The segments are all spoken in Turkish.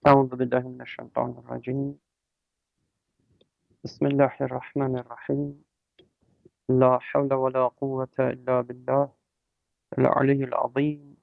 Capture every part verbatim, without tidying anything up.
أعوذ بالله من الشيطان الرجيم. بسم الله الرحمن الرحيم. لا حول ولا قوة إلا بالله العلي العظيم.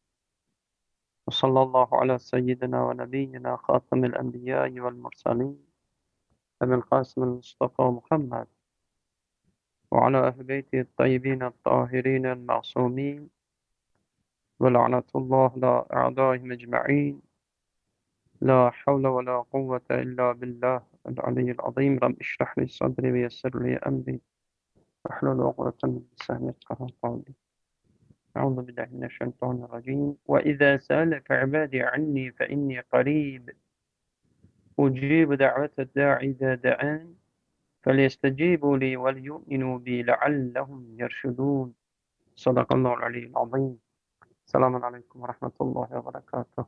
وصلى الله على سيدنا ونبينا خاتم الأنبياء والمرسلين أبي القاسم المصطفى محمد وعلى أهل بيته الطيبين الطاهرين المعصومين ولعنة الله على أعدائهم أجمعين. لا حول ولا قوة إلا بالله العلي العظيم. رب اشرح لي صدري ويسر لي أمري واحلل عقدة من لساني يفقهوا قولي. أعوذ بالله من الشيطان الرجيم. وإذا سألك عبادي عني فإني قريب أجيب دعوة الداعي إذا دعان فليستجيبوا لي وليؤمنوا بي لعلهم يرشدون. صدق الله العلي العظيم. السلام عليكم ورحمة الله وبركاته.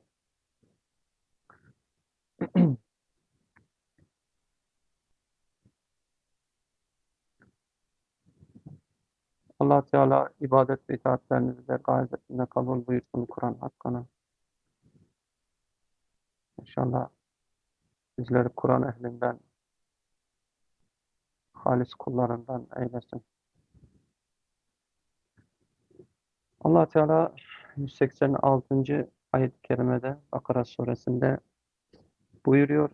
Allah Teala ibadet ve itaatlerinizi de gayretinde kabul buyursun Kur'an hakkına. İnşallah bizleri Kur'an ehlinden, halis kullarından eylesin. Allah Teala yüz seksen altıncı ayet-i kerimede Bakara suresinde buyuruyor.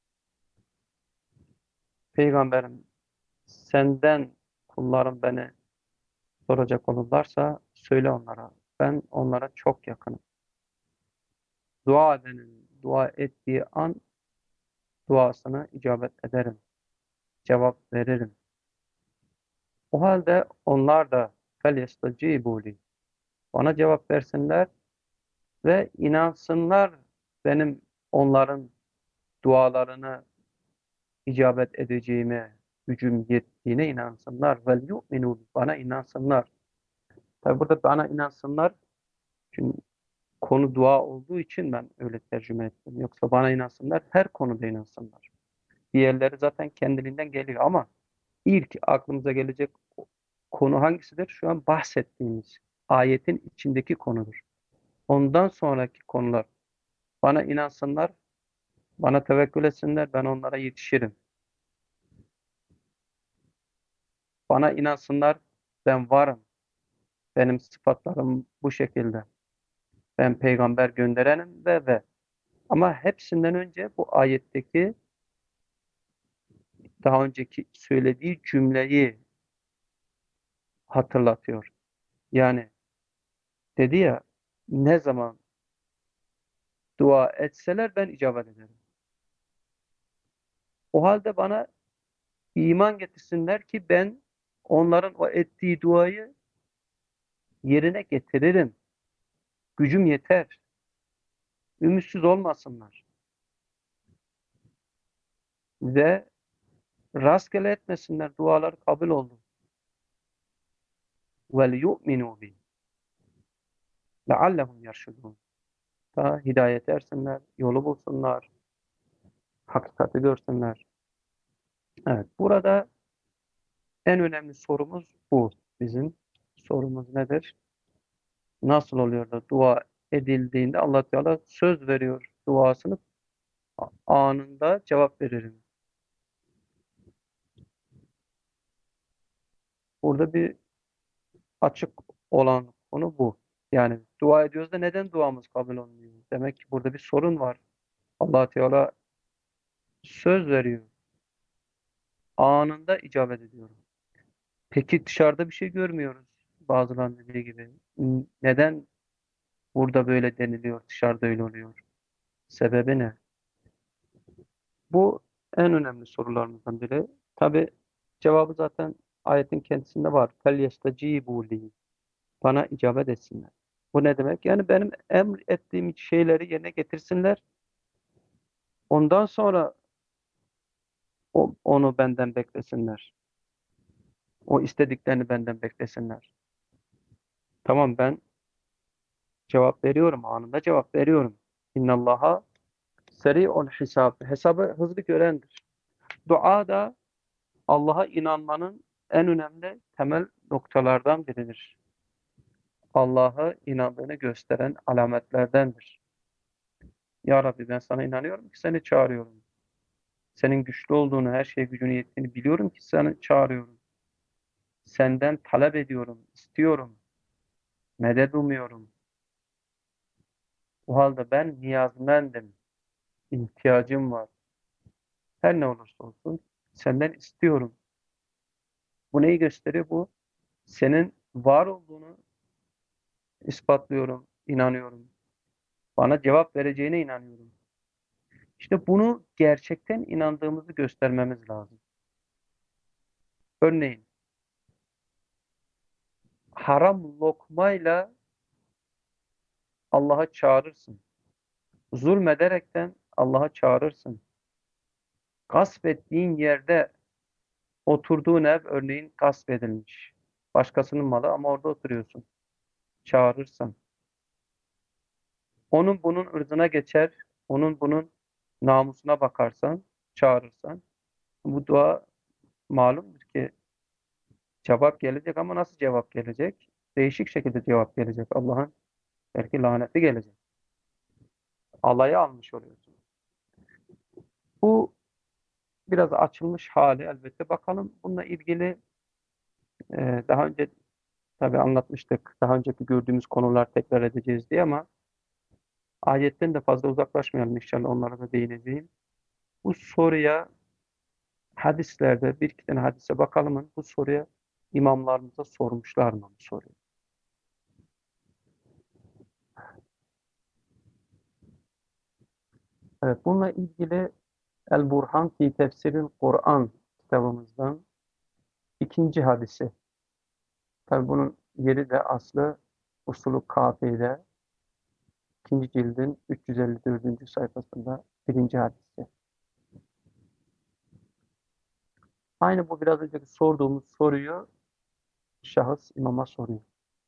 Peygamberim, senden kullarım beni soracak olurlarsa söyle onlara. Ben onlara çok yakınım. Dua edenin dua ettiği an duasına icabet ederim. Cevap veririm. O halde onlar da فَلْيَسْتَجِيبُوا لِي bana cevap versinler ve inansınlar benim onların dualarını icabet edeceğime, gücüm yettiğine inansınlar. Vel yu'minu bana inansınlar. Tabi burada bana inansınlar. Çünkü konu dua olduğu için ben öyle tercüme ettim. Yoksa bana inansınlar, her konuda inansınlar. Diğerleri zaten kendiliğinden geliyor ama ilk aklımıza gelecek konu hangisidir? Şu an bahsettiğimiz ayetin içindeki konudur. Ondan sonraki konular bana inansınlar, bana tevekkül etsinler, ben onlara yetişirim. Bana inansınlar, ben varım. Benim sıfatlarım bu şekilde. Ben peygamber gönderenim ve ve. Ama hepsinden önce bu ayetteki daha önceki söylediği cümleyi hatırlatıyor. Yani dedi ya, ne zaman dua etseler ben icabet ederim. O halde bana iman getirsinler ki ben onların o ettiği duayı yerine getiririm. Gücüm yeter. Ümitsiz olmasınlar. Ve rastgele etmesinler. Dualar kabul oldu. وَلْيُؤْمِنُوا بِهِ لَعَلَّهُمْ يَرْشُدُونَ Ta hidayet ersinler, yolu bulsunlar, hakikati görsünler. Evet, burada en önemli sorumuz bu bizim. Sorumuz nedir? Nasıl oluyor da dua edildiğinde Allah Teala söz veriyor, duasını anında cevap veririm. Burada bir açık olan konu bu. Yani dua ediyoruz da neden duamız kabul olmuyor? Demek ki burada bir sorun var. Allah Teala söz veriyor. Anında icabet ediyorum. Peki dışarıda bir şey görmüyoruz. Bazılarının dediği gibi. Neden burada böyle deniliyor, dışarıda öyle oluyor? Sebebi ne? Bu en önemli sorularımızdan biri. Tabi cevabı zaten ayetin kendisinde var. فَلْيَسْتَجِيبُوا لِي bana icabet etsinler. Bu ne demek? Yani benim emrettiğim şeyleri yerine getirsinler. Ondan sonra o- onu benden beklesinler. O istediklerini benden beklesinler. Tamam, ben cevap veriyorum. Anında cevap veriyorum. İnnallaha seri'ul hesab. Hesabı hızlı görendir. Dua da Allah'a inanmanın en önemli temel noktalardan biridir. Allah'a inandığını gösteren alametlerdendir. Ya Rabbi ben sana inanıyorum ki seni çağırıyorum. Senin güçlü olduğunu, her şeye gücünü yettiğini biliyorum ki seni çağırıyorum. Senden talep ediyorum, istiyorum, medet umuyorum. O halde ben niyazmendim, ihtiyacım var. Her ne olursa olsun senden istiyorum. Bu neyi gösteriyor? Bu senin var olduğunu ispatlıyorum, inanıyorum. Bana cevap vereceğine inanıyorum. İşte bunu gerçekten inandığımızı göstermemiz lazım. Örneğin haram lokmayla Allah'a çağırırsın. Zulmederekten Allah'a çağırırsın. Gasp ettiğin yerde oturduğun ev örneğin gasp edilmiş. Başkasının malı ama orada oturuyorsun. Çağırırsan. Onun bunun ırzına geçer, onun bunun namusuna bakarsan, çağırırsan. Bu dua malumdur ki cevap gelecek ama nasıl cevap gelecek? Değişik şekilde cevap gelecek. Allah'ın belki laneti gelecek. Alaya almış oluyorsun. Bu biraz açılmış hali elbette. Bakalım bununla ilgili e, daha önce tabii anlatmıştık. Daha önceki gördüğümüz konular tekrar edeceğiz diye ama ayetten de fazla uzaklaşmayalım inşallah onlara da değineceğim. Bu soruya hadislerde bir iki tane hadise bakalım. Bu soruya imamlarımıza sormuşlar mı bu soruyu? Evet, bununla ilgili El Burhan fi Tefsiril Kur'an kitabımızdan ikinci hadisi. Tabii bunun yeri de aslı Usulü Kafi'de ikinci cildin üç yüz elli dördüncü sayfasında birinci hadisi. Aynı bu biraz önceki sorduğumuz soruyu şahıs imama soruyor.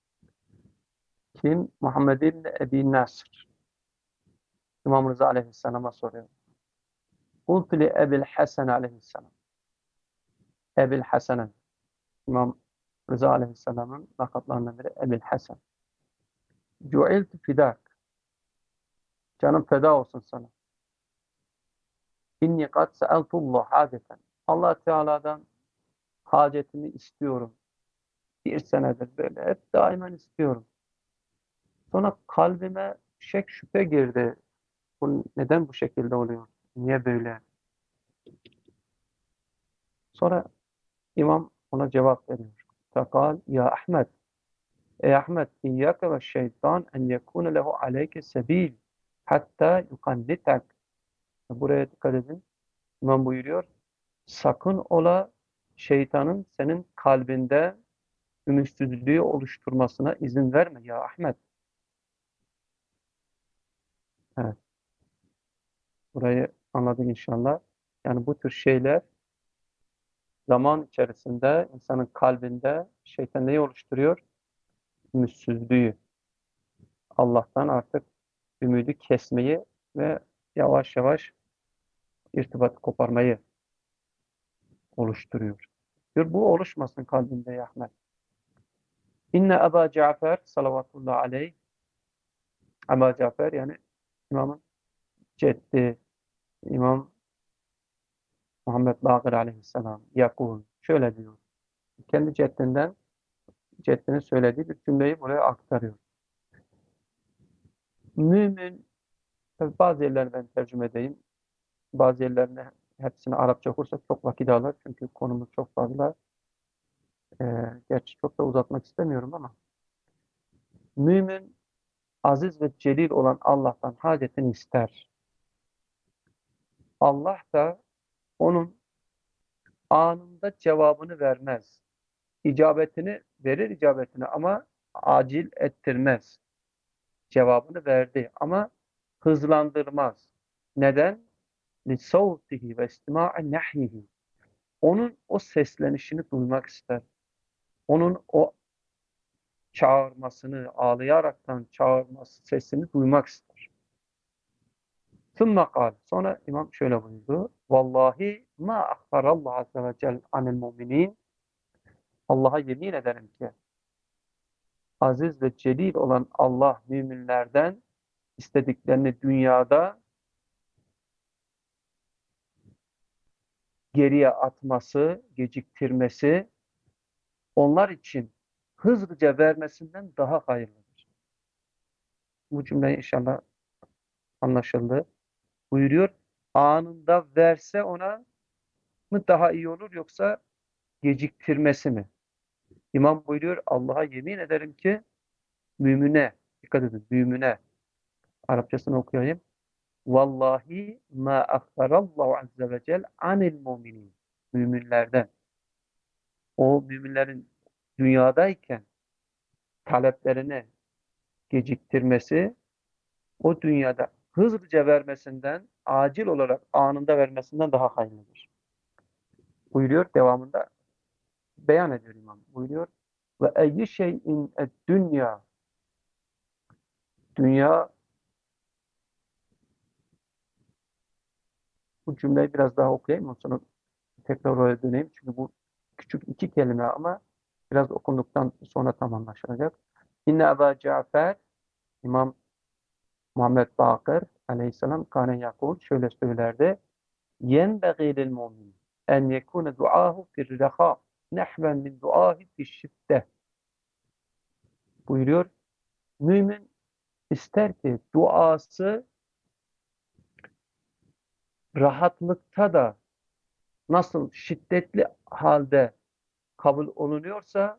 Kim? Muhammed ibn Ebi Nasr. İmam Rıza aleyhisselama soruyor. Kultu li Ebil Hasan aleyhisselam. Ebil Hasan'ın. İmam Rıza aleyhisselamın lakaplarından biri Ebil Hasan. Cu'iltu fidak. Canım feda olsun sana. İnni kad seeltullah haceten. Allah Teala'dan hacetimi istiyorum. Bir senedir böyle hep daimen istiyorum. Sonra kalbime şek şüphe girdi. Bu neden bu şekilde oluyor? Niye böyle? Sonra imam ona cevap veriyor. Fakal ya Ahmet. Ey Ahmet, İyyâke ve şeytan en yekûne lehu aleyke sebil hatta yukannitek. Buraya dikkat edin. İmam buyuruyor. Sakın ola şeytanın senin kalbinde ümitsizliği oluşturmasına izin verme ya Ahmet. Evet, burayı anladık inşallah. Yani bu tür şeyler zaman içerisinde insanın kalbinde şeytan neyi oluşturuyor? Ümitsizliği. Allah'tan artık ümidi kesmeyi ve yavaş yavaş irtibat koparmayı oluşturuyor. Diyor bu oluşmasın kalbinde ya Ahmet. İnne Eba Cafer salavatullah aleyh. Eba Cafer yani İmamın ceddi İmam Muhammed Bakır aleyhisselam yakul şöyle diyor. Kendi ceddinden ceddinin söylediği bir cümleyi buraya aktarıyor. Mümin tabi bazı yerlerini ben tercüme edeyim. Bazı yerlerine hepsini Arapça okursak çok vakit alır. Çünkü konumuz çok fazla. Ee, gerçi çok da uzatmak istemiyorum ama mümin aziz ve celil olan Allah'tan hacetini ister. Allah da onun anında cevabını vermez. İcabetini verir icabetini ama acil ettirmez. Cevabını verdi ama hızlandırmaz. Neden? لِسَوْتِهِ وَاِسْتِمَاعِ نَحْيِهِ. Onun o seslenişini duymak ister. Onun o çağırmasını, ağlayaraktan çağırması sesini duymak ister. ثُمَّ قال. Sonra imam şöyle buyurdu. Vallahi ma akbarallahu azze ve celle anil muminin. Allah'a yemin ederim ki aziz ve celil olan Allah müminlerden istediklerini dünyada geriye atması, geciktirmesi onlar için hızlıca vermesinden daha hayırlıdır. Bu cümle inşallah anlaşıldı. Buyuruyor, anında verse ona mı daha iyi olur yoksa geciktirmesi mi? İmam buyuruyor, Allah'a yemin ederim ki mümine, dikkat edin, mümine, Arapçasını okuyayım. Vallahi ma akharallahu azze ve cel anil muminin. Müminlerden. O müminlerin dünyadayken taleplerini geciktirmesi, o dünyada hızlıca vermesinden, acil olarak anında vermesinden daha hayırlıdır. Buyuruyor devamında, beyan ediyor imam. Buyuruyor ve eyyi şeyin et dünya, dünya, bu cümleyi biraz daha okuyayım ondan sonra tekrar oraya döneyim. Çünkü bu küçük iki kelime ama biraz okunduktan sonra tam anlaşılacak. İnne Ebu Cafer, İmam Muhammed Bakır aleyhisselam kâne yakul şöyle söylerdi. Yenbeğî lil mu'min en yekûne duâhu fir rehâ nehven min duâhi fişşidde. Buyuruyor. Mümin ister ki duası rahatlıkta da nasıl şiddetli halde kabul olunuyorsa,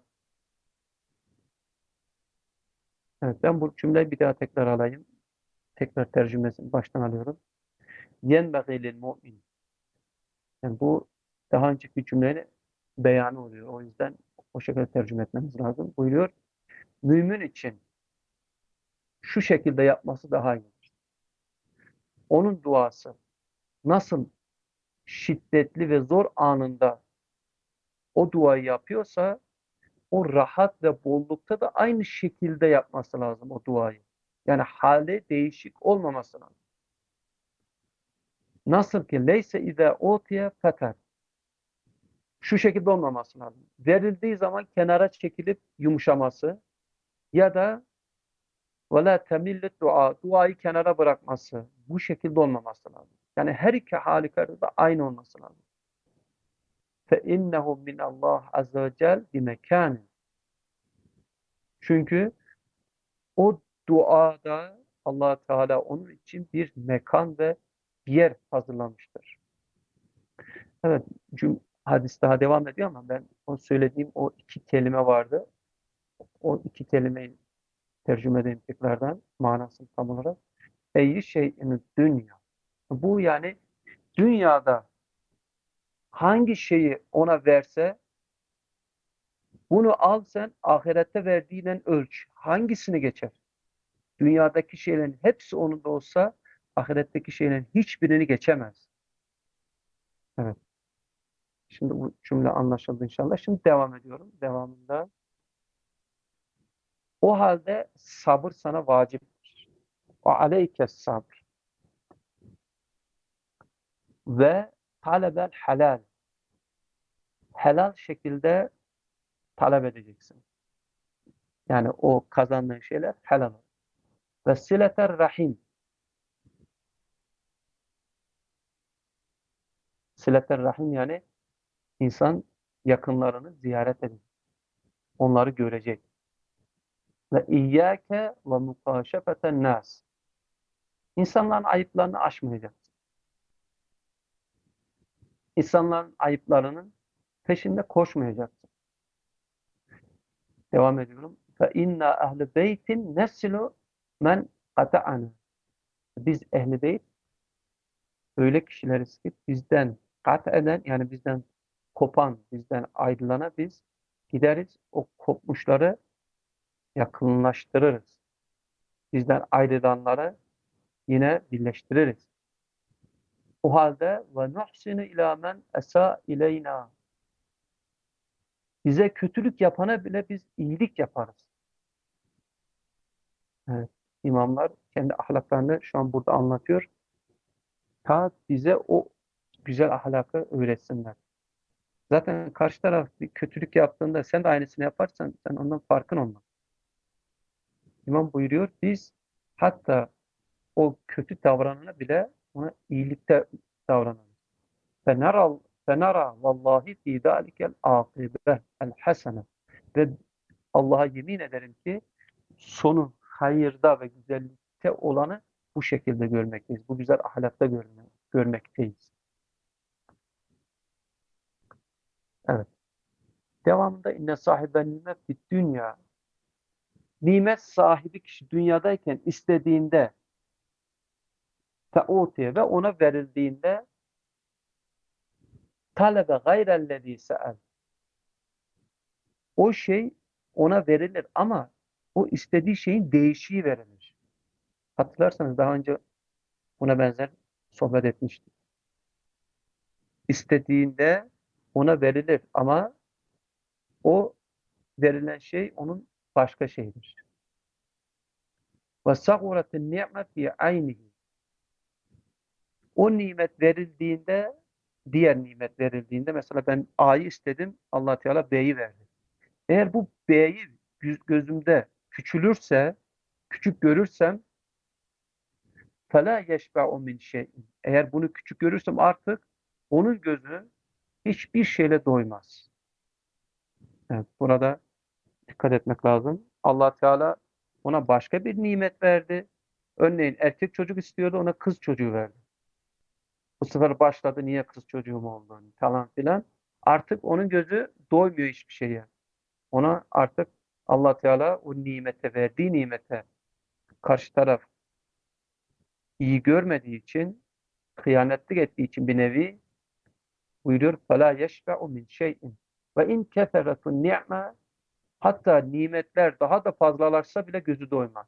evet, ben bu cümleyi bir daha tekrar alayım. Tekrar tercümesini baştan alıyorum. Yenbeğî lil mu'min. Yani bu daha önceki cümlenin beyanı oluyor. O yüzden o şekilde tercüme etmemiz lazım. Buyuruyor. Mümin için şu şekilde yapması daha iyi. Onun duası nasıl şiddetli ve zor anında o duayı yapıyorsa o rahat ve bollukta da aynı şekilde yapması lazım o duayı. Yani hali değişik olmaması lazım. Nasıl ki leyse izâ utiye feter. Şu şekilde olmaması lazım. Verildiği zaman kenara çekilip yumuşaması ya da ve la temillet dua, duayı kenara bırakması. Bu şekilde olmaması lazım. Yani her iki halükarda da aynı olması lazım. Fe innehu min Allah azze ve cel bi mekanin. Çünkü o duada Allah Teala onun için bir mekan ve bir yer hazırlamıştır. Evet, cüm hadis daha devam ediyor ama ben o söylediğim o iki kelime vardı. O iki kelimeyi tercüme edeyim tekrardan manasını tam olarak. Eyyi şeyin dünya. Bu yani dünyada hangi şeyi ona verse bunu al sen ahirette verdiğiyle ölç. Hangisini geçer? Dünyadaki şeylerin hepsi onun da olsa ahiretteki şeylerin hiçbirini geçemez. Evet. Şimdi bu cümle anlaşıldı inşallah. Şimdi devam ediyorum. Devamında. O halde sabır sana vaciptir. O aleyke sabr. Ve talebel helal. Helal şekilde talep edeceksin. Yani o kazandığın şeyler helal. Ve sileter rahim. Sileter rahim yani insan yakınlarını ziyaret edecek. Onları görecek. Ve iyyâke ve mukâşefeten nâs. İnsanların ayıplarını aşmayacaksın. İnsanların ayıplarının peşinde koşmayacaksın. Devam ediyorum. Fe inna ehli beytin nesilu men kata'ana. Biz ehli beyt öyle kişileriz ki bizden kat eden yani bizden kopan, bizden ayrılana biz gideriz o kopmuşları yakınlaştırırız. Bizden ayrılanları yine birleştiririz. O halde ve nuhsinu ila men esa ileyna. Bize kötülük yapana bile biz iyilik yaparız. Evet. İmamlar kendi ahlaklarını şu an burada anlatıyor. Ta bize o güzel ahlakı öğretsinler. Zaten karşı taraf bir kötülük yaptığında sen de aynısını yaparsan sen ondan farkın olmaz. İmam buyuruyor biz hatta o kötü davranana bile ona iyilikte davranalım. Feneral فَنَرَى وَاللّٰهِ فِي ذَٰلِكَ الْعَاقِبَةِ الْحَسَنَةِ Ve Allah'a yemin ederim ki sonu hayırda ve güzellikte olanı bu şekilde görmekteyiz. Bu güzel ahlakta görme, görmekteyiz. Evet. Devamında inne sahiben nimet fid dünya. Nimet sahibi kişi dünyadayken istediğinde fe'utiye ve ona verildiğinde talebe gayrellezî se'el. O şey ona verilir ama o istediği şeyin değişiği verilir. Hatırlarsanız daha önce buna benzer sohbet etmiştik. İstediğinde ona verilir ama o verilen şey onun başka şeyidir. Ve saguratin ni'met fi aynihi. O nimet verildiğinde, diğer nimet verildiğinde mesela ben A'yı istedim, Allah Teala B'yi verdi. Eğer bu B'yi gözümde küçülürse, küçük görürsem فَلَا يَشْبَعُ مِنْ شَيْءٍ. Eğer bunu küçük görürsem artık onun gözü hiçbir şeyle doymaz. Evet, burada dikkat etmek lazım. Allah Teala ona başka bir nimet verdi. Örneğin erkek çocuk istiyordu, ona kız çocuğu verdi. Bu sefer başladı niye kız çocuğum oldu falan filan. Artık onun gözü doymuyor hiçbir şeye. Ona artık Allah Teala o nimete verdiği nimete karşı taraf iyi görmediği için, hıyanetlik ettiği için bir nevi buyuruyor فَلَا يَشْبَعُ مِنْ شَيْءٍ وَاِنْ كَثَرَتُ النِّعْمَةِ Hatta nimetler daha da fazlalaşsa bile gözü doymaz.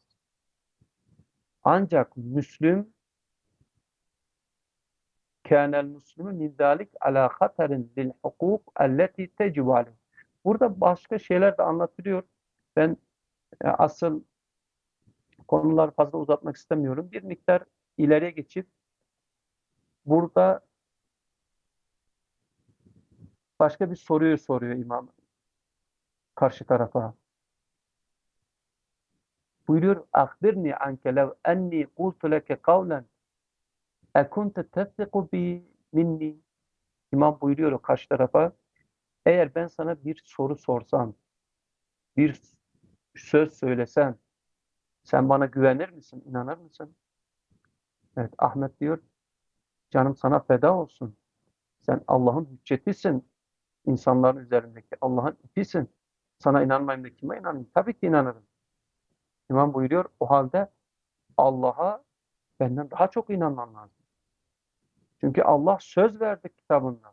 Ancak Müslüm kânel Müslümü min zâlik alâ haterin lil hukûk elleti tecibu aleyh. Burada başka şeyler de anlatılıyor. Ben e, asıl konuları fazla uzatmak istemiyorum. Bir miktar ileriye geçip burada başka bir soruyu soruyor imam karşı tarafa. Buyuruyor, "Akhbirni anke lev enni kultu leke kavlen ekunte tefsiku bi minni." İmam buyuruyor karşı tarafa, eğer ben sana bir soru sorsam, bir söz söylesem, sen bana güvenir misin, inanır mısın? Evet, Ahmet diyor, canım sana feda olsun. Sen Allah'ın hüccetisin, insanların üzerindeki Allah'ın ipisin. Sana inanmayayım da kime inanayım? Tabii ki inanırım. İmam buyuruyor, o halde Allah'a benden daha çok inanman lazım. Çünkü Allah söz verdi kitabında.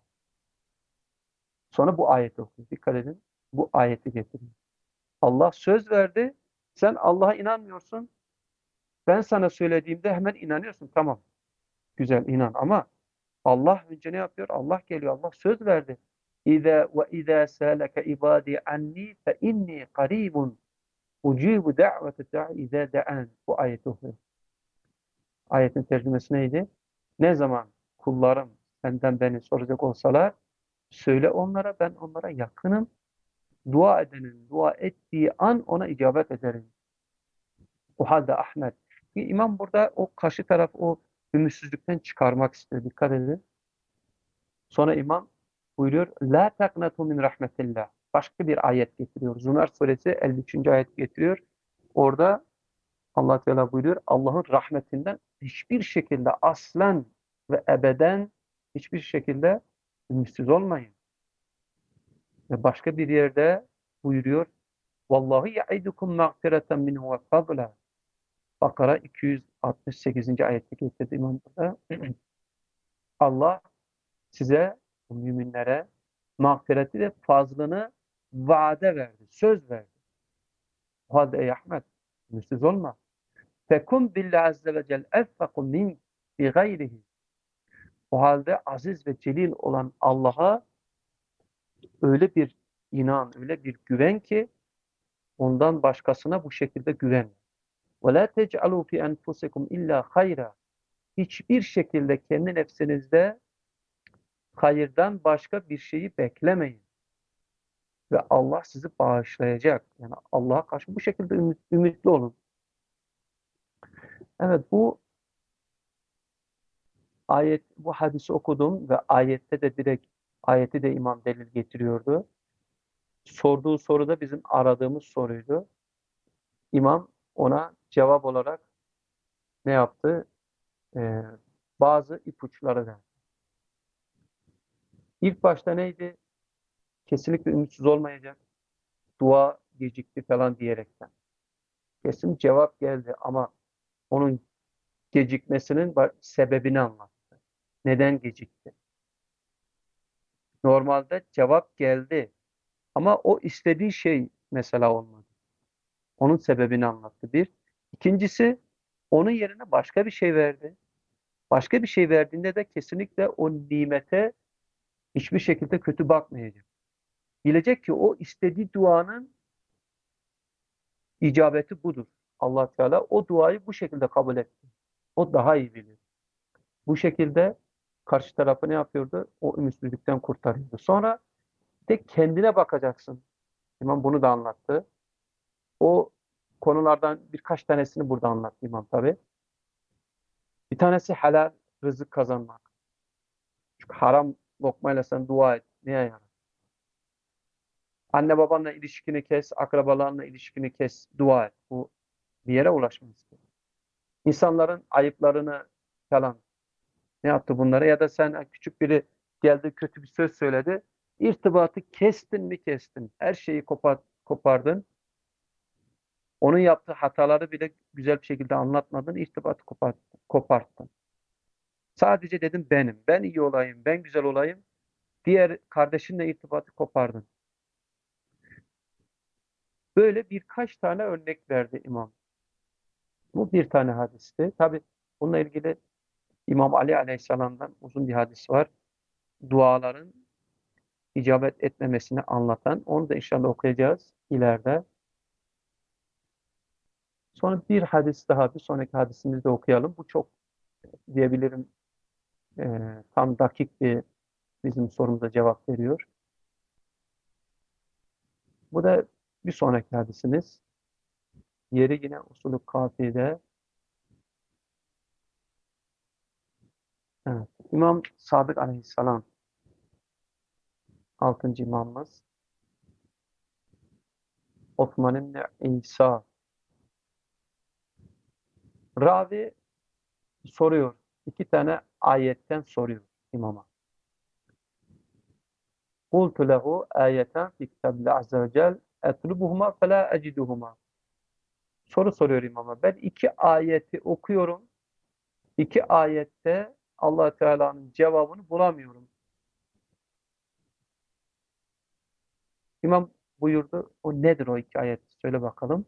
Sonra bu ayeti okuyor. Dikkat edin, bu ayeti getiriyor. Allah söz verdi, sen Allah'a inanmıyorsun. Ben sana söylediğimde hemen inanıyorsun. Tamam, güzel inan ama Allah önce ne yapıyor? Allah geliyor, Allah söz verdi. İza ve iza salaka ibadi anni fe inni qaribun ucibu da'vete da'i iza da'an. Bu ayeti okuyor. Ayetin tercümesi neydi? Ne zaman kullarım senden beni soracak olsalar söyle onlara, ben onlara yakınım. Dua edenin dua ettiği an ona icabet ederim. O halde Ahmet. İmam burada o karşı taraf o ümitsizlikten çıkarmak istiyor. Dikkat edin. Sonra imam buyuruyor la taknatu min rahmetillah. Başka bir ayet getiriyor. Zümer suresi elli üçüncü ayet getiriyor. Orada Allah Teala buyuruyor Allah'ın rahmetinden hiçbir şekilde aslen ve ebeden hiçbir şekilde ümitsiz olmayın. Ve başka bir yerde buyuruyor Vallahu ya'idukum mağfireten minhu ve fadla. Bakara iki yüz altmış sekizinci ayette getirdi imam burada. Allah size, bu müminlere mağfireti ve fazlını vaade verdi, söz verdi. O halde ey Ahmet, ümitsiz olma. Fekum billahi azze ve cel effakum min bi gayrihi. O halde aziz ve celil olan Allah'a öyle bir inan, öyle bir güven ki ondan başkasına bu şekilde güven. Ve la tec'alu fi enfusikum illa hayra. Hiçbir şekilde kendi nefsinizde hayırdan başka bir şeyi beklemeyin. Ve Allah sizi bağışlayacak. Yani Allah'a karşı bu şekilde ümit, ümitli olun. Evet, bu ayet, bu hadisi okudum ve ayette de direkt Ayeti de imam delil getiriyordu. Sorduğu soru da bizim aradığımız soruydu. İmam ona cevap olarak ne yaptı? Ee, bazı ipuçları verdi. İlk başta neydi? Kesinlikle ümitsiz olmayacak. Dua gecikti falan diyerekten. Kesin cevap geldi ama onun gecikmesinin sebebini anlattı. Neden gecikti? Normalde cevap geldi ama o istediği şey mesela olmadı. Onun sebebini anlattı bir. İkincisi onun yerine başka bir şey verdi. Başka bir şey verdiğinde de kesinlikle o nimete hiçbir şekilde kötü bakmayacak. Bilecek ki o istediği duanın icabeti budur. Allah Teala o duayı bu şekilde kabul etti. O daha iyi bilir. Bu şekilde karşı tarafı ne yapıyordu? O ümitsizlikten kurtarıyordu. Sonra de kendine bakacaksın. İmam bunu da anlattı. O konulardan birkaç tanesini burada anlattı İmam tabi. Bir tanesi helal rızık kazanmak. Çünkü haram lokmayla sen dua et. Neye yarar? Anne babanla ilişkini kes, akrabalarla ilişkini kes, dua et. Bu bir yere ulaşmaz. İnsanların ayıplarını falan ne yaptı bunlara? Ya da sen küçük biri geldi kötü bir söz söyledi. İrtibatı kestin mi kestin. Her şeyi kopar, kopardın. Onun yaptığı hataları bile güzel bir şekilde anlatmadın. İrtibatı koparttın. koparttın. Sadece dedim benim. Ben iyi olayım. Ben güzel olayım. Diğer kardeşinle irtibatı kopardın. Böyle birkaç tane örnek verdi imam. Bu bir tane hadisti. Tabi bununla ilgili İmam Ali Aleyhisselam'dan uzun bir hadis var. Duaların icabet etmemesini anlatan. Onu da inşallah okuyacağız ileride. Sonra bir hadis daha, bir sonraki hadisimizi de okuyalım. Bu çok diyebilirim e, tam dakik bir bizim sorumuza cevap veriyor. Bu da bir sonraki hadisimiz. Yeri yine usulü kafiyede. Evet. İmam Sadık Aleyhisselam altıncı imamımız. Osman İbni İsa. Ravi soruyor. İki tane ayetten soruyor imama. Kultu lehu ayeten fi kitabillah azze ve cel etlubuhuma fe la eciduhuma. Soru soruyor imama. Ben iki ayeti okuyorum. İki ayette Allah Teala'nın cevabını bulamıyorum. İmam buyurdu. O nedir o iki ayet? Söyle bakalım.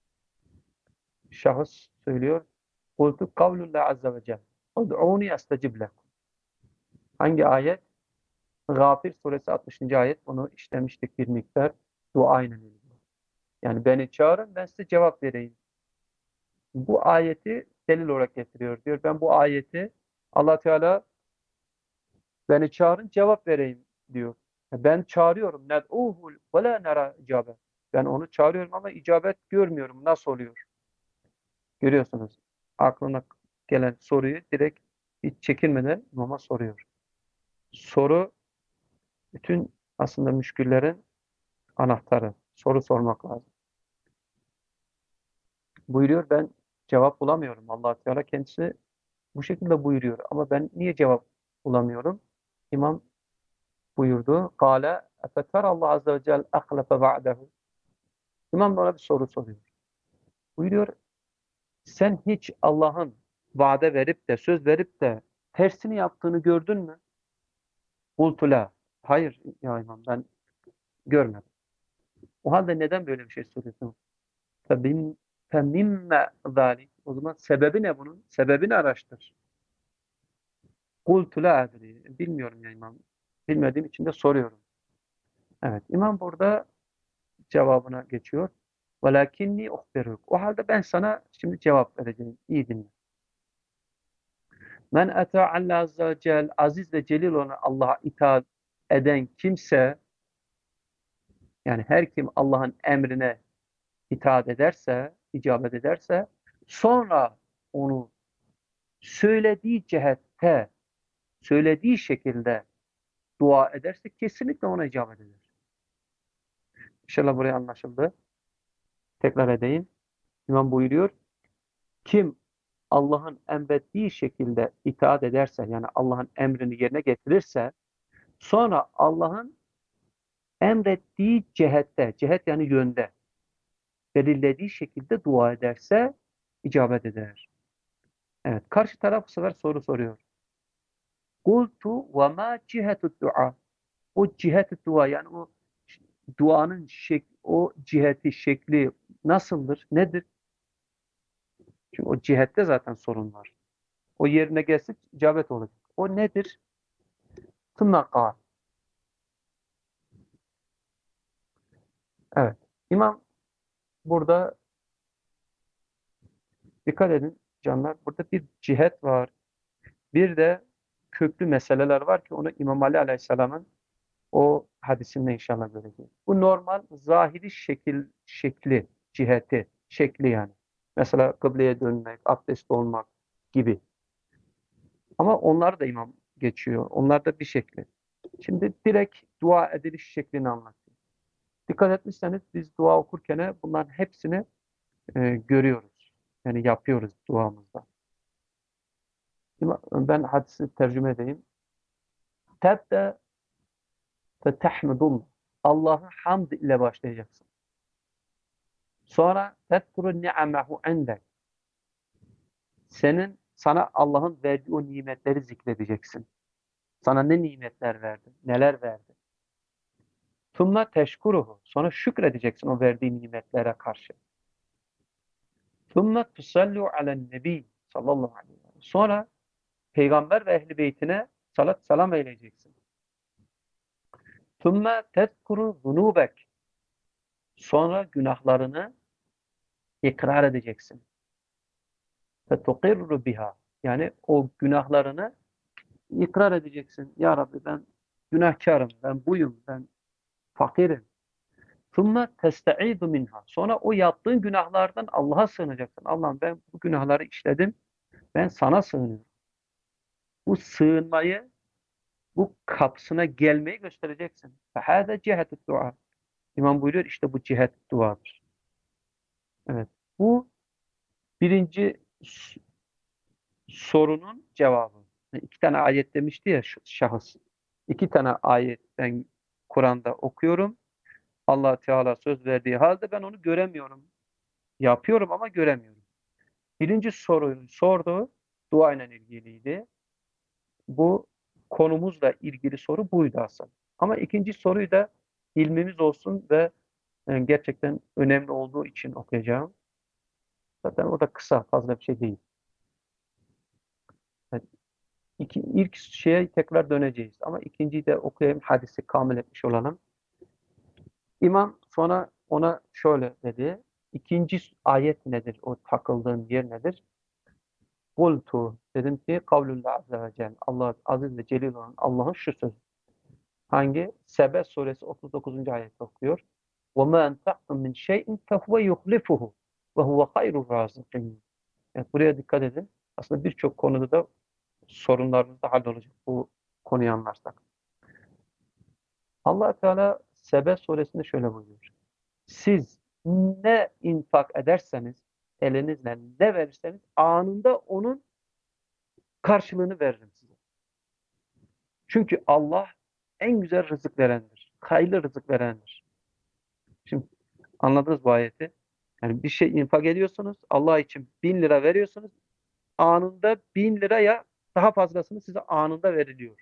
Şahıs söylüyor. Kultu kavlullah azze ve cel. Ud'uni estecib lekum. Hangi ayet? Gafir suresi altmışıncı ayet. Bunu işlemiştik bir miktar. Duayla ilgili. Yani beni çağırın ben size cevap vereyim. Bu ayeti delil olarak getiriyor. Diyor ben bu ayeti Allah Teala beni çağırın cevap vereyim diyor. Ben çağırıyorum. Ned'uhu ve la nera icabet. Ben onu çağırıyorum ama icabet görmüyorum. Nasıl oluyor? Görüyorsunuz. Aklına gelen soruyu direkt hiç çekinmeden imama soruyor. Soru bütün aslında müşküllerin anahtarı. Soru sormak lazım. Buyuruyor ben cevap bulamıyorum. Allah Teala kendisi bu şekilde buyuruyor. Ama ben niye cevap bulamıyorum? İmam buyurdu. Kale efeter Allah Azze ve Celle ahlefe ba'dehu. İmam da ona bir soru soruyor. Buyuruyor sen hiç Allah'ın vaade verip de söz verip de tersini yaptığını gördün mü? Kultula. Hayır ya imam ben görmedim. O halde neden böyle bir şey soruyorsun? Febim, femimme zalik. O zaman sebebi ne bunun? Sebebini araştır. Kultu la adri. Bilmiyorum ya imam. Bilmediğim için de soruyorum. Evet. İmam burada cevabına geçiyor. Velakinni uhbiruk. O halde ben sana şimdi cevap vereceğim. İyi dinle. Men ata Allah azze ve cel aziz ve celil olan Allah'a itaat eden kimse yani her kim Allah'ın emrine itaat ederse, icabet ederse sonra onu söylediği cihette, söylediği şekilde dua ederse kesinlikle ona icabet eder. İnşallah buraya anlaşıldı. Tekrar edeyim. İmam buyuruyor. Kim Allah'ın emrettiği şekilde itaat ederse, yani Allah'ın emrini yerine getirirse, sonra Allah'ın emrettiği cihette, cihet yani yönde, belirlediği şekilde dua ederse icabet eder. Evet, karşı taraf bu sefer soru soruyor. Kultu ve ma cihetu dua. O cihet-i dua, yani o duanın şek o ciheti, şekli nasıldır, nedir? Çünkü o cihette zaten sorun var. O yerine gelse icabet olacak. O nedir? Tımnaka. Evet. İmam burada dikkat edin canlar. Burada bir cihet var. Bir de köklü meseleler var ki onu İmam Ali Aleyhisselam'ın o hadisinde inşallah göreceğiz. Bu normal zahiri şekil, şekli, ciheti, şekli yani. Mesela kıbleye dönmek, abdest olmak gibi. Ama onlar da imam geçiyor. Onlar da bir şekli. Şimdi direkt dua ediliş şeklini anlatıyor. Dikkat etmişseniz biz dua okurken bunların hepsini e, görüyoruz. Yani yapıyoruz duamızda. Ben hadisi tercüme edeyim. Tebde ve tehmidullah. Allah'ı hamd ile başlayacaksın. Sonra tezkuru ni'amehu indek. Senin sana Allah'ın verdiği o nimetleri zikredeceksin. Sana ne nimetler verdi, neler verdi. Thumma teşkuruhu. Sonra şükredeceksin o verdiği nimetlere karşı. Thumma tusallu alen nebi sallallahu aleyhi ve sellem. Sonra peygamber ve ehli beytine salat selam eyleyeceksin. Thumma tezkuru zunubek. Sonra günahlarını ikrar edeceksin. Ve tuqirru biha. Yani o günahlarını ikrar edeceksin. Ya Rabbi ben günahkarım, ben buyum, ben fakirim. ثُمَّ تَسْتَعِيدُ minha. Sonra o yaptığın günahlardan Allah'a sığınacaksın. Allah'ım ben bu günahları işledim, ben sana sığınıyorum. Bu sığınmayı, bu kapısına gelmeyi göstereceksin. فَهَذَا cihet dua. İmam buyuruyor işte bu cihet duadır. Evet. Bu birinci sorunun cevabı. İki tane ayet demişti ya şahıs. İki tane ayet ben Kur'an'da okuyorum. Allah Teala söz verdiği halde ben onu göremiyorum. Yapıyorum ama göremiyorum. Birinci soruyu sordu. Dua ile ilgiliydi. Bu konumuzla ilgili soru buydu aslında. Ama ikinci soruyu da ilmimiz olsun ve e, gerçekten önemli olduğu için okuyacağım. Zaten o da kısa, fazla bir şey değil. Evet. İki, ilk şeye tekrar döneceğiz. Ama ikinciyi de okuyayım, hadisi kamil etmiş olalım. İmam sonra ona şöyle dedi. İkinci ayet nedir? O takıldığın yer nedir? Kultu. Dedim ki kavlullah azze ve celle. Allah aziz ve celil olan Allah'ın şu sözü. Hangi? Sebe suresi otuz dokuzuncu ayet okuyor. وَمَا أَنْفَقْتُمْ مِنْ شَيْءٍ فَهُوَ يُخْلِفُهُ وَهُوَ خَيْرُ الرَّازِقِينَ. Evet, buraya dikkat edin. Aslında birçok konuda da sorunlarımız da hallolacak bu konuyu anlarsak. Allah Teala Sebe suresinde şöyle buyuruyor. Siz ne infak ederseniz, elinizle ne verirseniz anında onun karşılığını veririm size. Çünkü Allah en güzel rızık verendir. Hayırlı rızık verendir. Şimdi anladınız bu ayeti. Yani bir şey infak ediyorsunuz. Allah için bin lira veriyorsunuz. Anında bin liraya daha fazlasını size anında veriliyor.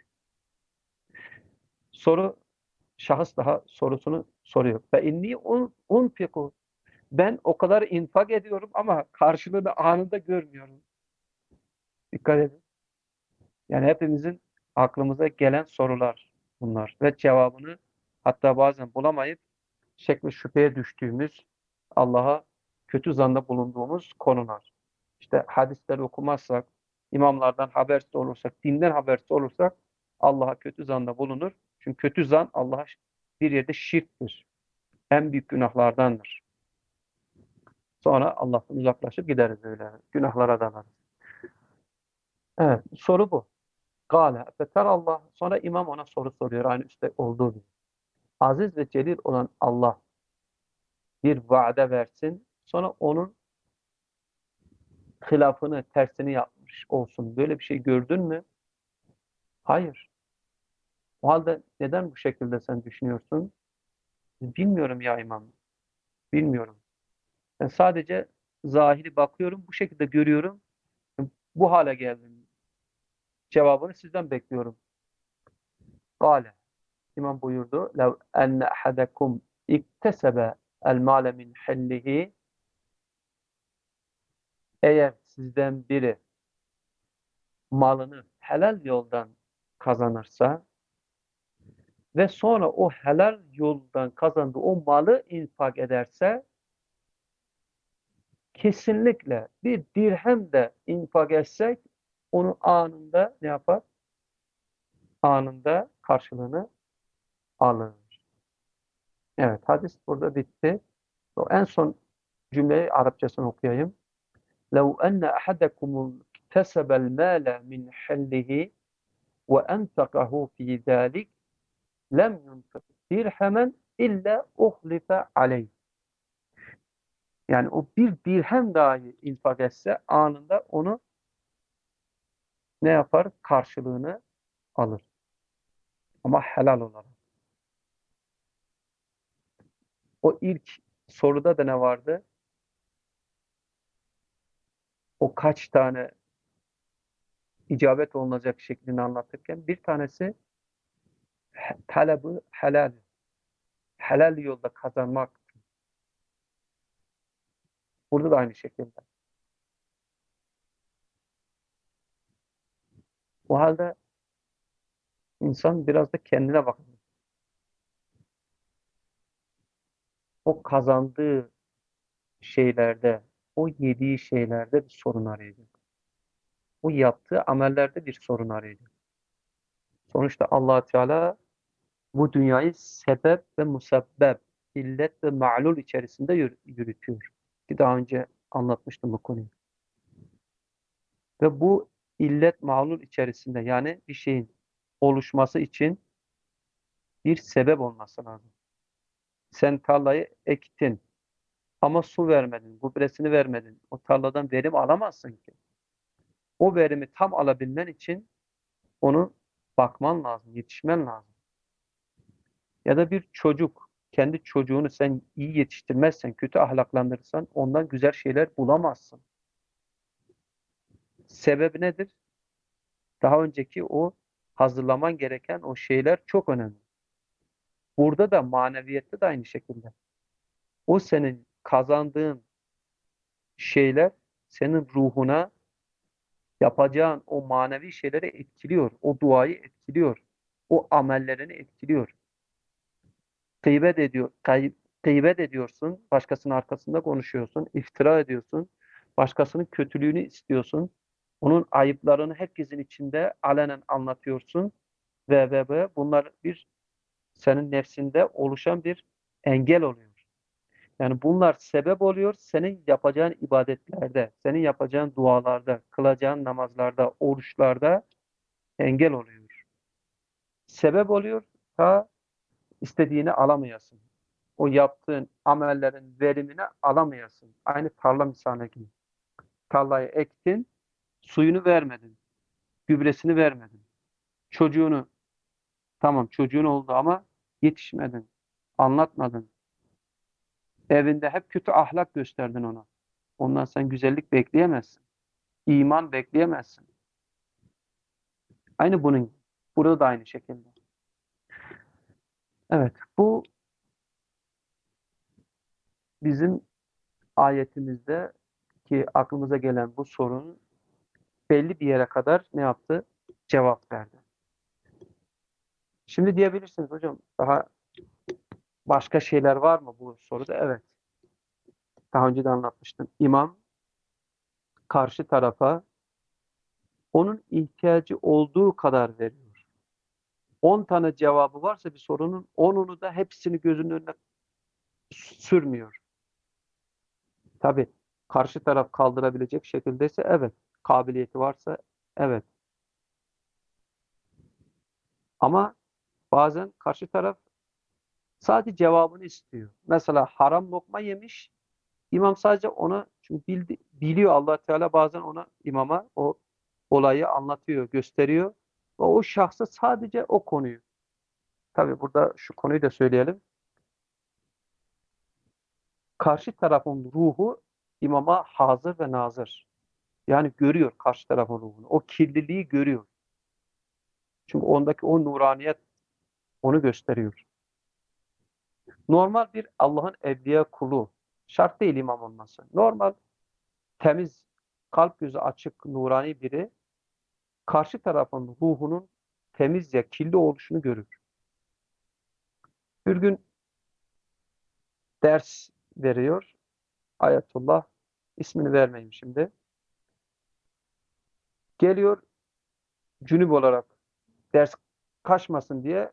Soru şahıs daha sorusunu soruyor. Ve inni unfiku. Ben o kadar infak ediyorum ama karşılığını anında görmüyorum. Dikkat edin. Yani hepimizin aklımıza gelen sorular bunlar ve cevabını hatta bazen bulamayıp şek ve şüpheye düştüğümüz, Allah'a kötü zanda bulunduğumuz konular. İşte hadisleri okumazsak, imamlardan habersiz olursak, dinden habersiz olursak Allah'a kötü zanda bulunur. Çünkü kötü zan Allah'a bir yerde şirktir. En büyük günahlardandır. Sonra Allah'tan uzaklaşıp gideriz öyle. Günahlara dalarız. Evet, soru bu. Kâle feterallah. Sonra imam ona soru soruyor. Aynı üstte olduğu gibi. Aziz ve celil olan Allah bir vaade versin. Sonra onun hilafını, tersini yapmış olsun. Böyle bir şey gördün mü? Hayır. O halde neden bu şekilde sen düşünüyorsun? Bilmiyorum ya imam. Bilmiyorum. Ben sadece zahiri bakıyorum. Bu şekilde görüyorum. Bu hale geldim. Cevabını sizden bekliyorum. Kâle. İmam buyurdu. Lev enne ahadekum iktesebe el mâle min hellihi. Eğer sizden biri malını helal yoldan kazanırsa ve sonra o helal yoldan kazandığı o malı infak ederse, kesinlikle bir dirhem de infak etsek onu anında ne yapar? Anında karşılığını alır. Evet, hadis burada bitti. O en son cümleyi Arapçasını okuyayım. لو أن أحدكم اكتسب المال من حله وأنفقه في ذلك lem yunfik dirhemen illa uhlife aleyh. Yani o bir dirhem dahi infak etse anında onu ne yapar? Karşılığını alır. Ama helal olarak. O ilk soruda da ne vardı? O kaç tane icabet olunacak şeklini anlatırken bir tanesi talebi helal. Helal yolda kazanmak. Burada da aynı şekilde. O halde insan biraz da kendine bakıyor. O kazandığı şeylerde, o yediği şeylerde bir sorun arayacak. O yaptığı amellerde bir sorun arayacak. Sonuçta Allah Teala bu dünyayı sebep ve musebbep, illet ve ma'lul içerisinde yürütüyor. Ki daha önce anlatmıştım bu konuyu. Ve bu illet ma'lul içerisinde, yani bir şeyin oluşması için bir sebep olması lazım. Sen tarlayı ektin ama su vermedin, gübresini vermedin. O tarladan verim alamazsın ki. O verimi tam alabilmen için onu bakman lazım, yetişmen lazım. Ya da bir çocuk, kendi çocuğunu sen iyi yetiştirmezsen, kötü ahlaklandırırsan ondan güzel şeyler bulamazsın. Sebebi nedir? Daha önceki o hazırlaman gereken o şeyler çok önemli. Burada da maneviyette de aynı şekilde. O senin kazandığın şeyler senin ruhuna yapacağın o manevi şeyleri etkiliyor. O duayı etkiliyor. O amellerini etkiliyor. Gıybet ediyor, gay- gıybet ediyorsun, başkasının arkasında konuşuyorsun, iftira ediyorsun, başkasının kötülüğünü istiyorsun, onun ayıplarını herkesin içinde alenen anlatıyorsun ve ve ve bunlar bir senin nefsinde oluşan bir engel oluyor. Yani bunlar sebep oluyor senin yapacağın ibadetlerde, senin yapacağın dualarda, kılacağın namazlarda, oruçlarda engel oluyor. Sebep oluyor ta istediğini alamayasın. O yaptığın amellerin verimini alamayasın. Aynı tarla misaline gibi. Tarlayı ektin, suyunu vermedin, gübresini vermedin. Çocuğunu, tamam çocuğun oldu ama yetişmedin, anlatmadın. Evinde hep kötü ahlak gösterdin ona. Ondan sen güzellik bekleyemezsin. İman bekleyemezsin. Aynı bunun gibi. Burada da aynı şekilde. Evet, bu bizim ayetimizde ki aklımıza gelen bu sorunun belli bir yere kadar ne yaptı? Cevap verdi. Şimdi diyebilirsiniz hocam daha başka şeyler var mı bu soruda? Evet. Daha önce de anlatmıştım. İmam karşı tarafa onun ihtiyacı olduğu kadar veriyor. on tane cevabı varsa bir sorunun onunu da hepsini gözünün önüne sürmüyor. Tabii karşı taraf kaldırabilecek şekildeyse evet. Kabiliyeti varsa evet. Ama bazen karşı taraf sadece cevabını istiyor. Mesela haram lokma yemiş, imam sadece ona, çünkü bildi, biliyor Allah Teala bazen ona, imama o olayı anlatıyor, gösteriyor. Ve o şahsa sadece o konuyu. Tabii burada şu konuyu da söyleyelim. Karşı tarafın ruhu imama hazır ve nazır. Yani görüyor karşı tarafın ruhunu. O kirliliği görüyor. Çünkü ondaki o nuraniyet onu gösteriyor. Normal bir Allah'ın evliya kulu, şart değil imam olması. Normal, temiz, kalp gözü açık, nurani biri karşı tarafın ruhunun temiz ya kirli oluşunu görür. Bir gün ders veriyor Ayetullah, ismini vermeyeyim şimdi. Geliyor cünüp olarak, ders kaçmasın diye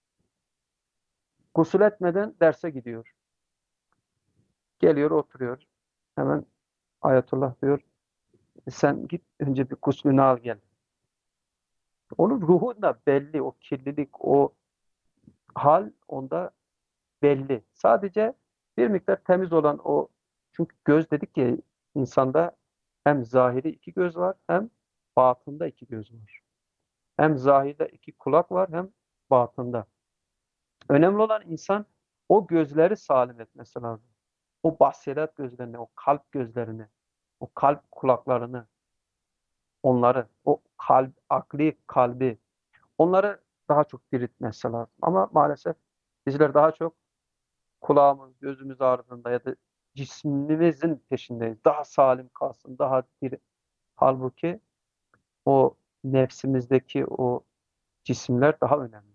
gusül etmeden derse gidiyor. Geliyor oturuyor. Hemen Ayetullah diyor, sen git önce bir guslünü al gel. Onun ruhunda belli o kirlilik, o hal onda belli. Sadece bir miktar temiz olan o, çünkü göz dedik ya, insanda hem zahiri iki göz var, hem batında iki göz var. Hem zahirde iki kulak var, hem batında. Önemli olan insan o gözleri salim etmesi lazım. O basiret gözlerini, o kalp gözlerini, o kalp kulaklarını, onları, o kalp, akli kalbi, onları daha çok diriltmesi lazım. Ama maalesef bizler daha çok kulağımız, gözümüz ağrıdığında ya da cismimizin peşindeyiz. Daha salim kalsın, daha diri. Halbuki o nefsimizdeki o cisimler daha önemli.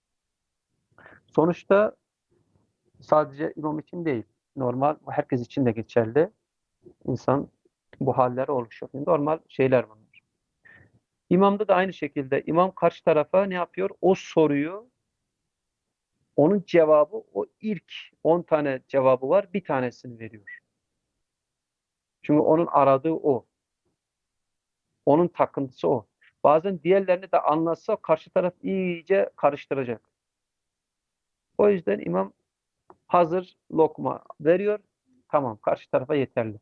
Sonuçta sadece imam için değil, normal herkes için de geçerli. İnsan bu haller oluşuyor. Normal şeyler bunlar. İmamda da aynı şekilde imam karşı tarafa ne yapıyor? O soruyu, onun cevabı, o ilk on tane cevabı var, bir tanesini veriyor. Çünkü onun aradığı o. Onun takıntısı o. Bazen diğerlerini de anlatsa karşı taraf iyice karıştıracak. O yüzden imam hazır lokma veriyor. Tamam, karşı tarafa yeterli.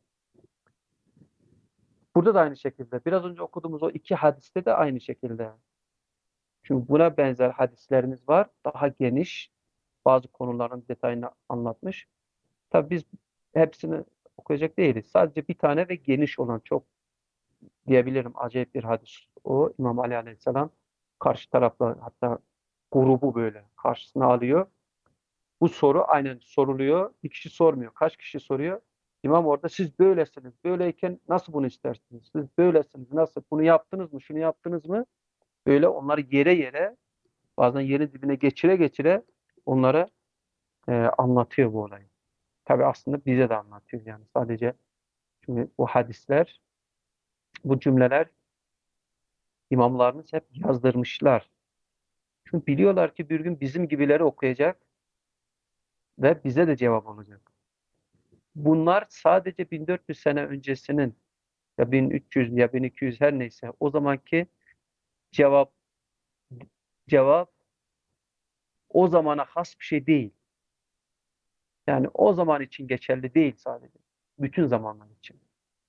Burada da aynı şekilde. Biraz önce okuduğumuz o iki hadiste de aynı şekilde. Çünkü buna benzer hadislerimiz var. Daha geniş, bazı konuların detayını anlatmış. Tabii biz hepsini okuyacak değiliz. Sadece bir tane ve geniş olan, çok diyebilirim acayip bir hadis. O İmam Ali Aleyhisselam karşı tarafla, hatta grubu böyle karşısına alıyor. Bu soru aynen soruluyor. Bir kişi sormuyor. Kaç kişi soruyor? İmam orada, siz böylesiniz. Böyleyken nasıl bunu istersiniz? Siz böylesiniz. Nasıl? Bunu yaptınız mı? Şunu yaptınız mı? Böyle onları yere yere, bazen yerin dibine geçire geçire onlara e, anlatıyor bu olayı. Tabii aslında bize de anlatıyor yani. Sadece çünkü bu hadisler, bu cümleler imamlarımız hep yazdırmışlar. Çünkü biliyorlar ki bir gün bizim gibileri okuyacak ve bize de cevap olacak. Bunlar sadece bin dört yüz sene öncesinin, ya bin üç yüz ya bin iki yüz, her neyse o zamanki cevap cevap o zamana has bir şey değil. Yani o zaman için geçerli değil sadece. Bütün zamanlar için.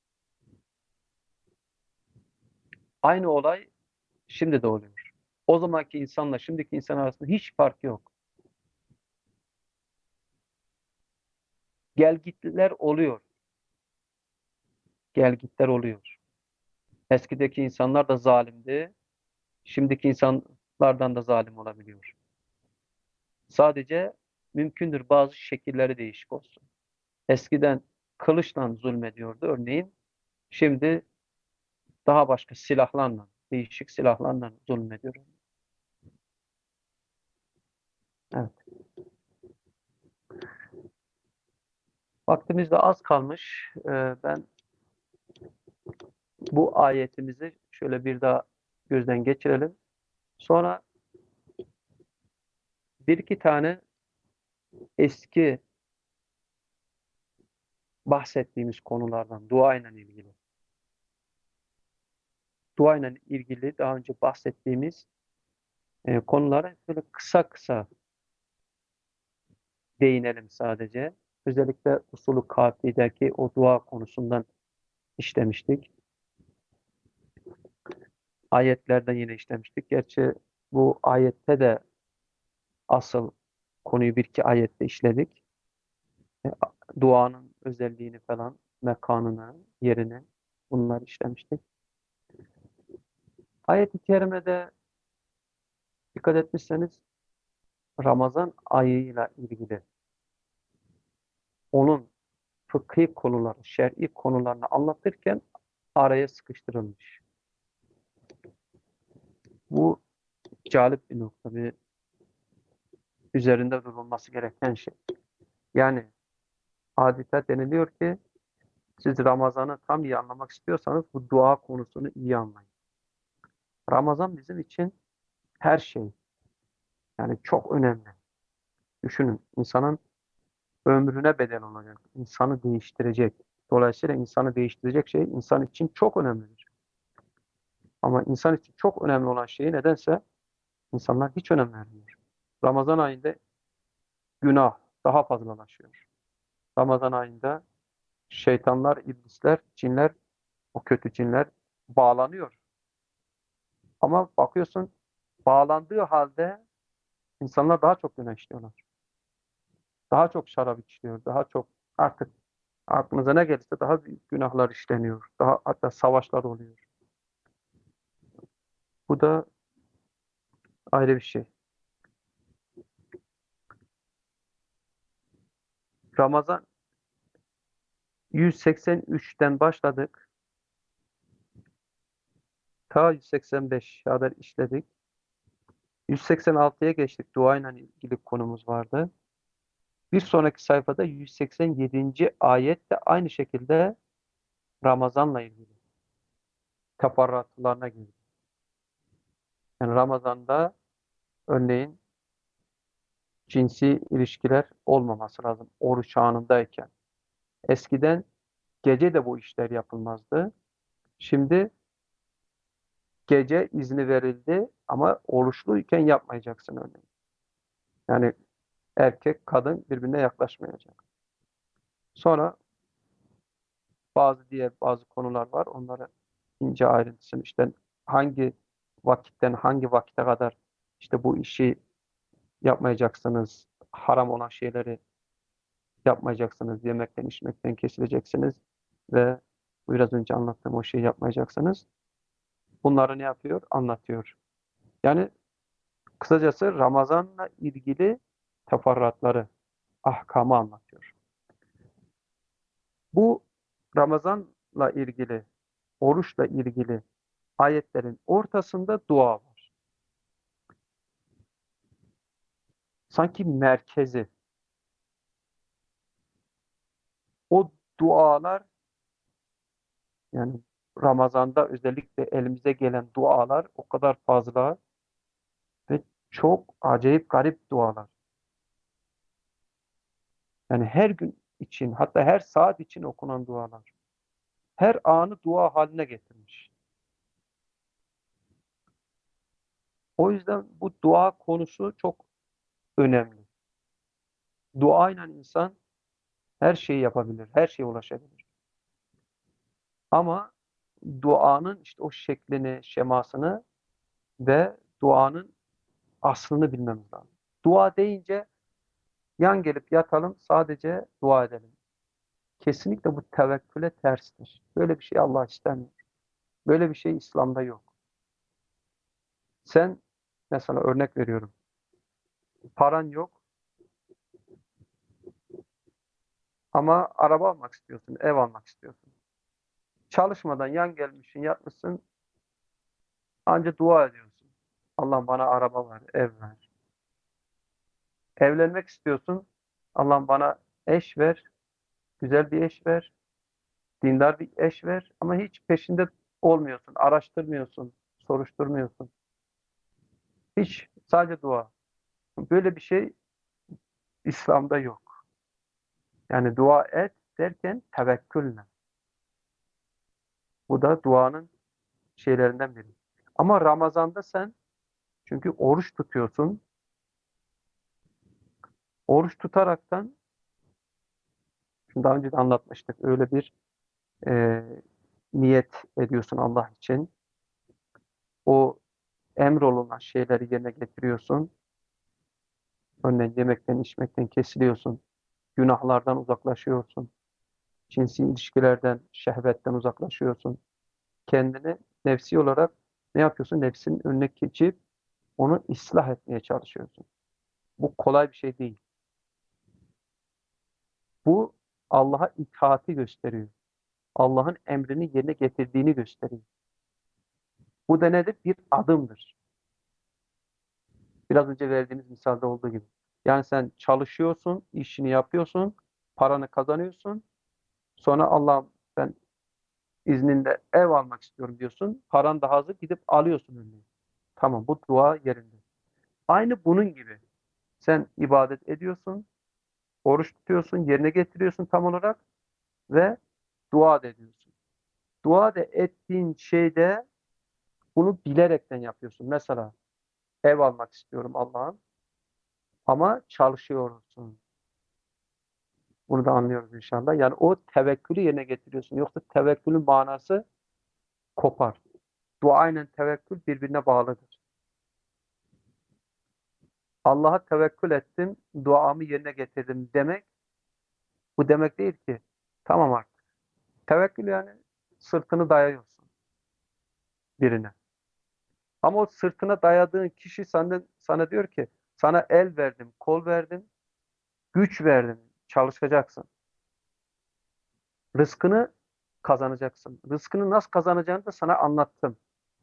Aynı olay şimdi de oluyor. O zamanki insanla şimdiki insan arasında hiç fark yok. Gelgitler oluyor. Gelgitler oluyor. Eskideki insanlar da zalimdi. Şimdiki insanlardan da zalim olabiliyor. Sadece mümkündür bazı şekilleri değişik olsun. Eskiden kılıçla zulmediyordu örneğin. Şimdi daha başka silahlarla, değişik silahlarla zulmediyor. Evet. Vaktimiz de az kalmış. Ee, ben bu ayetimizi şöyle bir daha gözden geçirelim. Sonra bir iki tane eski bahsettiğimiz konulardan, dua ile ilgili. Dua ile ilgili daha önce bahsettiğimiz e, konulara böyle kısa kısa değinelim sadece. Özellikle usulü kafiyedeki o dua konusundan işlemiştik. Ayetlerden yine işlemiştik. Gerçi bu ayette de asıl konuyu bir iki ayette işledik. E, Duanın özelliğini falan, mekanını, yerini bunları işlemiştik. Ayet-i kerimede dikkat etmişseniz Ramazan ayıyla ilgili onun fıkhi konuları, şer'i konularını anlatırken araya sıkıştırılmış. Bu cazip bir nokta, bir üzerinde durulması gereken şey. Yani adeta deniliyor ki siz Ramazan'ı tam iyi anlamak istiyorsanız bu dua konusunu iyi anlayın. Ramazan bizim için her şey. Yani çok önemli. Düşünün, insanın ömrüne bedel olacak, insanı değiştirecek. Dolayısıyla insanı değiştirecek şey insan için çok önemlidir. Ama insan için çok önemli olan şeyi nedense insanlar hiç önem vermiyor. Ramazan ayında günah daha fazlalaşıyor. Ramazan ayında şeytanlar, iblisler, cinler, o kötü cinler bağlanıyor. Ama bakıyorsun bağlandığı halde insanlar daha çok günah işliyorlar. Daha çok şarap içiyor, daha çok artık aklınıza ne gelirse daha büyük günahlar işleniyor. Daha hatta savaşlar oluyor. Bu da ayrı bir şey. Ramazan yüz seksen üçten başladık. Ta yüz seksen beş kadar işledik. yüz seksen altıya geçtik. Duayla ilgili konumuz vardı. Bir sonraki sayfada yüz seksen yedinci ayet de aynı şekilde Ramazan'la ilgili. Teferruatlarına girdi. Yani Ramazan'da örneğin cinsi ilişkiler olmaması lazım oruç anındayken. Eskiden gece de bu işler yapılmazdı. Şimdi gece izni verildi ama oruçluyken yapmayacaksın örneğin. Yani erkek, kadın birbirine yaklaşmayacak. Sonra bazı diğer bazı konular var. Onları ince ayrıntısını işte hangi vakitten hangi vakite kadar işte bu işi yapmayacaksınız. Haram olan şeyleri yapmayacaksınız. Yemekten, içmekten kesileceksiniz ve biraz önce anlattığım o şeyi yapmayacaksınız. Bunları ne yapıyor? Anlatıyor. Yani kısacası Ramazan'la ilgili teferruatları, ahkamı anlatıyor. Bu Ramazan'la ilgili, oruçla ilgili ayetlerin ortasında dua var. Sanki merkezi. O dualar yani Ramazan'da özellikle elimize gelen dualar o kadar fazla ve çok acayip garip dualar. Yani her gün için hatta her saat için okunan dualar. Her anı dua haline getirmiş. O yüzden bu dua konusu çok önemli. Duayla insan her şeyi yapabilir, her şeye ulaşabilir. Ama duanın işte o şeklini, şemasını ve duanın aslını bilmemiz lazım. Dua deyince yan gelip yatalım, sadece dua edelim. Kesinlikle bu tevekküle terstir. Böyle bir şey Allah istemiyor. Böyle bir şey İslam'da yok. Sen mesela örnek veriyorum. Paran yok ama araba almak istiyorsun, ev almak istiyorsun. Çalışmadan yan gelmişsin, yatmışsın, anca dua ediyorsun. Allah bana araba ver, ev ver. Evlenmek istiyorsun. Allah bana eş ver, güzel bir eş ver, dindar bir eş ver ama hiç peşinde olmuyorsun, araştırmıyorsun, soruşturmuyorsun. Hiç, sadece dua. Böyle bir şey İslam'da yok. Yani dua et derken tevekkülle. Bu da duanın şeylerinden biri. Ama Ramazan'da sen Çünkü oruç tutuyorsun. Oruç tutaraktan, şimdi daha önce de anlatmıştık, öyle bir e, niyet ediyorsun Allah için. O emrolunan şeyleri yerine getiriyorsun. Örneğin yemekten, içmekten kesiliyorsun. Günahlardan uzaklaşıyorsun. Cinsi ilişkilerden, şehvetten uzaklaşıyorsun. Kendini nefsi olarak ne yapıyorsun? Nefsinin önüne geçip onu ıslah etmeye çalışıyorsun. Bu kolay bir şey değil. Bu Allah'a itaati gösteriyor. Allah'ın emrini yerine getirdiğini gösteriyor. Bu da nedir? Bir adımdır. Biraz önce verdiğimiz misalde olduğu gibi. Yani sen çalışıyorsun, işini yapıyorsun, paranı kazanıyorsun. Sonra Allah, ben izninde ev almak istiyorum diyorsun. Paran da hazır, gidip alıyorsun önüne. Tamam, bu dua yerinde. Aynı bunun gibi. Sen ibadet ediyorsun, oruç tutuyorsun, yerine getiriyorsun tam olarak ve dua da ediyorsun. Dua da ettiğin şeyde bunu bilerekten yapıyorsun. Mesela ev almak istiyorum Allah'ım ama çalışıyorsun. Bunu da anlıyoruz inşallah. Yani o tevekkülü yerine getiriyorsun. Yoksa tevekkülün manası kopar. Dua ile tevekkül birbirine bağlıdır. Allah'a tevekkül ettim, duamı yerine getirdim demek, bu demek değil ki. Tamam artık. Tevekkül yani sırtını dayıyorsun birine. Ama o sırtına dayadığın kişi senden, sana diyor ki, sana el verdim, kol verdim, güç verdim, çalışacaksın. Rızkını kazanacaksın. Rızkını nasıl kazanacağını da sana anlattım.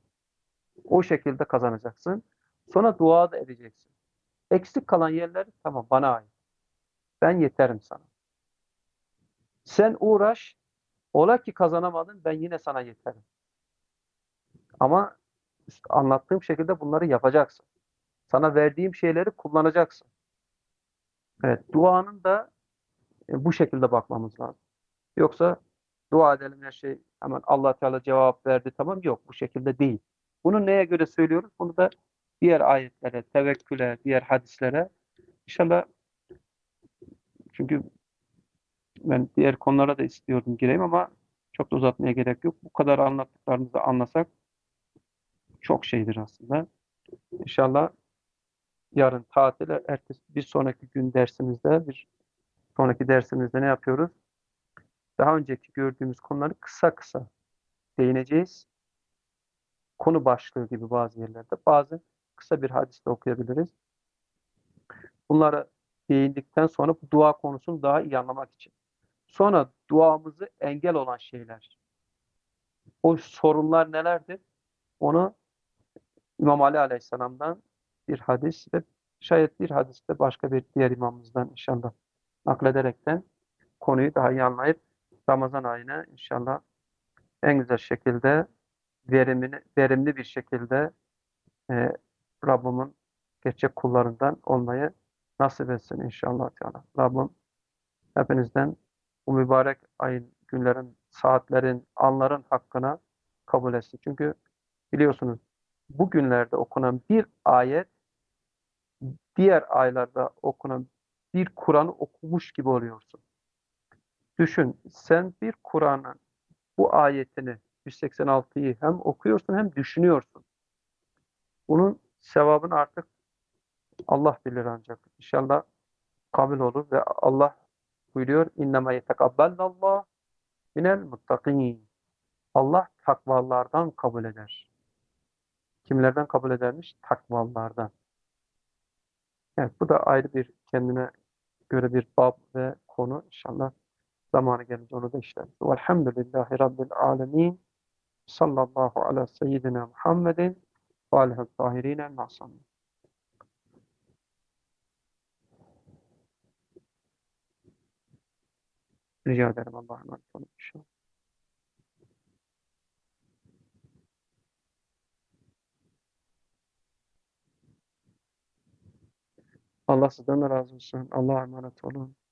O şekilde kazanacaksın. Sonra dua da edeceksin. Eksik kalan yerler tamam bana ait. Ben yeterim sana. Sen uğraş, ola ki kazanamadın, ben yine sana yeterim. Ama işte anlattığım şekilde bunları yapacaksın. Sana verdiğim şeyleri kullanacaksın. Evet, duanın da e, bu şekilde bakmamız lazım. Yoksa dua edelim her şey hemen Allah Teala cevap verdi tamam, yok, bu şekilde değil. Bunu neye göre söylüyoruz? Bunu da diğer ayetlere, tevekküle, diğer hadislere inşallah, çünkü ben diğer konulara da istiyordum gireyim ama çok da uzatmaya gerek yok. Bu kadar anlattıklarımızı anlasak çok şeydir aslında. İnşallah yarın tatile, ertesi bir sonraki gün dersimizde, bir sonraki dersimizde ne yapıyoruz? Daha önceki gördüğümüz konuları kısa kısa değineceğiz. Konu başlığı gibi bazı yerlerde. Bazı kısa bir hadiste okuyabiliriz. Bunlara değindikten sonra bu dua konusunu daha iyi anlamak için. Sonra duamızı engel olan şeyler. O sorunlar nelerdir? Onu İmam Ali Aleyhisselam'dan bir hadis ve şayet bir hadiste başka bir diğer imamımızdan inşallah naklederekten konuyu daha iyi anlayıp Ramazan ayına inşallah en güzel şekilde verimini, verimli bir şekilde e, Rabbimin gerçek kullarından olmayı nasip etsin inşallah Teala. Rabbim hepinizden bu mübarek ayın, günlerin, saatlerin, anların hakkına kabul etsin. Çünkü biliyorsunuz bu günlerde okunan bir ayet diğer aylarda okunan bir Kur'an'ı okumuş gibi oluyorsun. Düşün, sen bir Kur'an'ın bu ayetini yüz seksen altıyı hem okuyorsun hem düşünüyorsun. Bunun sevabını artık Allah bilir ancak. İnşallah kabul olur ve Allah buyuruyor İnnemâ yetekabbelallahu minel muttakin. Allah takvalardan kabul eder. Kimlerden kabul edermiş? Takvalardan. Evet, bu da ayrı bir kendine göre bir bab ve konu. İnşallah zamanı gelince onu da işleriz. Velhamdülillahi Rabbil alemin. Sallallahu ala seyyidina Muhammedin ve alihi tahirine masamin. Rica ederim, Allah'a emanet olun inşallah. Allah sizden de razı olsun. Allah'a emanet olun.